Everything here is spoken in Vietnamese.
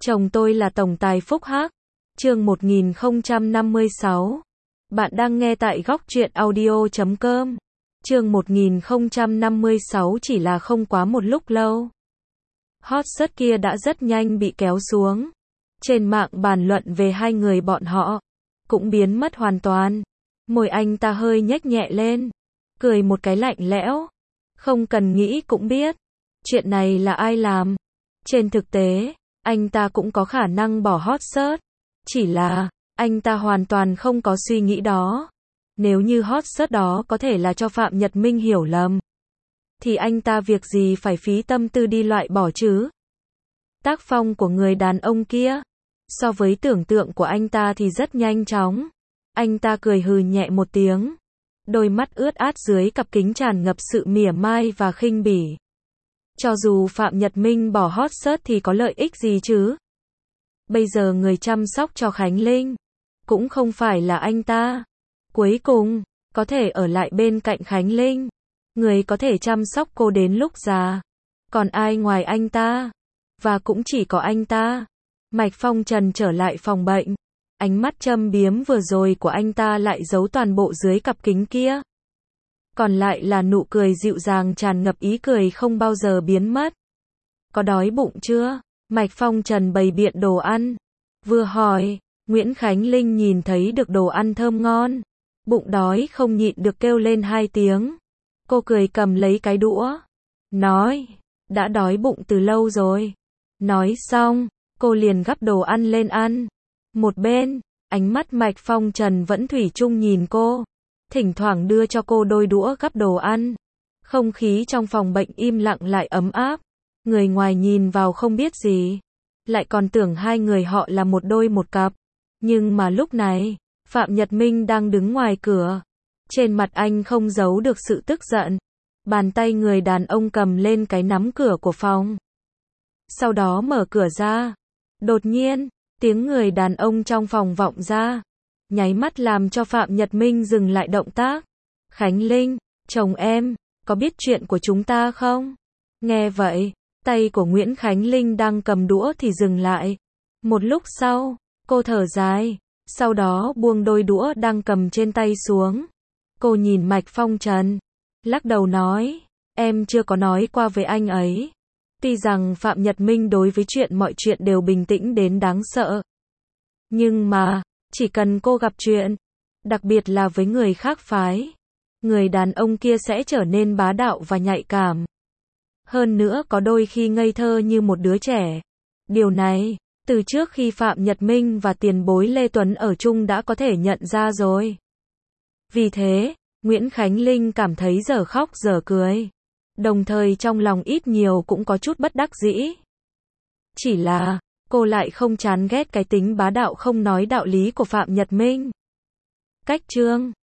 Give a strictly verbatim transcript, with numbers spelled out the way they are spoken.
Chồng tôi là tổng tài Phúc Hắc. Chương một nghìn không trăm năm mươi sáu. Bạn đang nghe tại góc truyện audio chấm com. Chương một nghìn không trăm năm mươi sáu chỉ là không quá một lúc lâu. Hot search kia đã rất nhanh bị kéo xuống. Trên mạng bàn luận về hai người bọn họ cũng biến mất hoàn toàn. Môi anh ta hơi nhếch nhẹ lên, cười một cái lạnh lẽo. Không cần nghĩ cũng biết, chuyện này là ai làm. Trên thực tế, anh ta cũng có khả năng bỏ hot search. Chỉ là, anh ta hoàn toàn không có suy nghĩ đó. Nếu như hot search đó có thể là cho Phạm Nhật Minh hiểu lầm, thì anh ta việc gì phải phí tâm tư đi loại bỏ chứ? Tác phong của người đàn ông kia, so với tưởng tượng của anh ta thì rất nhanh chóng. Anh ta cười hừ nhẹ một tiếng. Đôi mắt ướt át dưới cặp kính tràn ngập sự mỉa mai và khinh bỉ. Cho dù Phạm Nhật Minh bỏ hot search thì có lợi ích gì chứ? Bây giờ người chăm sóc cho Khánh Linh cũng không phải là anh ta. Cuối cùng, có thể ở lại bên cạnh Khánh Linh. Người có thể chăm sóc cô đến lúc già. Còn ai ngoài anh ta? Và cũng chỉ có anh ta. Mạch Phong Trần trở lại phòng bệnh. Ánh mắt châm biếm vừa rồi của anh ta lại giấu toàn bộ dưới cặp kính kia. Còn lại là nụ cười dịu dàng tràn ngập ý cười không bao giờ biến mất. Có đói bụng chưa? Mạch Phong Trần bày biện đồ ăn. Vừa hỏi, Nguyễn Khánh Linh nhìn thấy được đồ ăn thơm ngon. Bụng đói không nhịn được kêu lên hai tiếng. Cô cười cầm lấy cái đũa. Nói, đã đói bụng từ lâu rồi. Nói xong, cô liền gắp đồ ăn lên ăn. Một bên, ánh mắt Mạch Phong Trần vẫn thủy chung nhìn cô. Thỉnh thoảng đưa cho cô đôi đũa gắp đồ ăn. Không khí trong phòng bệnh im lặng lại ấm áp. Người ngoài nhìn vào không biết gì. Lại còn tưởng hai người họ là một đôi một cặp. Nhưng mà lúc này, Phạm Nhật Minh đang đứng ngoài cửa. Trên mặt anh không giấu được sự tức giận. Bàn tay người đàn ông cầm lên cái nắm cửa của phòng. Sau đó mở cửa ra. Đột nhiên, tiếng người đàn ông trong phòng vọng ra. Nháy mắt làm cho Phạm Nhật Minh dừng lại động tác. Khánh Linh, chồng em, có biết chuyện của chúng ta không? Nghe vậy, tay của Nguyễn Khánh Linh đang cầm đũa thì dừng lại. Một lúc sau, cô thở dài. Sau đó buông đôi đũa đang cầm trên tay xuống. Cô nhìn Mạch Phong Trần. Lắc đầu nói, em chưa có nói qua với anh ấy. Tuy rằng Phạm Nhật Minh đối với chuyện mọi chuyện đều bình tĩnh đến đáng sợ. Nhưng mà, chỉ cần cô gặp chuyện, đặc biệt là với người khác phái, người đàn ông kia sẽ trở nên bá đạo và nhạy cảm. Hơn nữa có đôi khi ngây thơ như một đứa trẻ. Điều này, từ trước khi Phạm Nhật Minh và tiền bối Lê Tuấn ở chung đã có thể nhận ra rồi. Vì thế, Nguyễn Khánh Linh cảm thấy dở khóc dở cười. Đồng thời trong lòng ít nhiều cũng có chút bất đắc dĩ. Chỉ là, cô lại không chán ghét cái tính bá đạo không nói đạo lý của Phạm Nhật Minh. Cách chương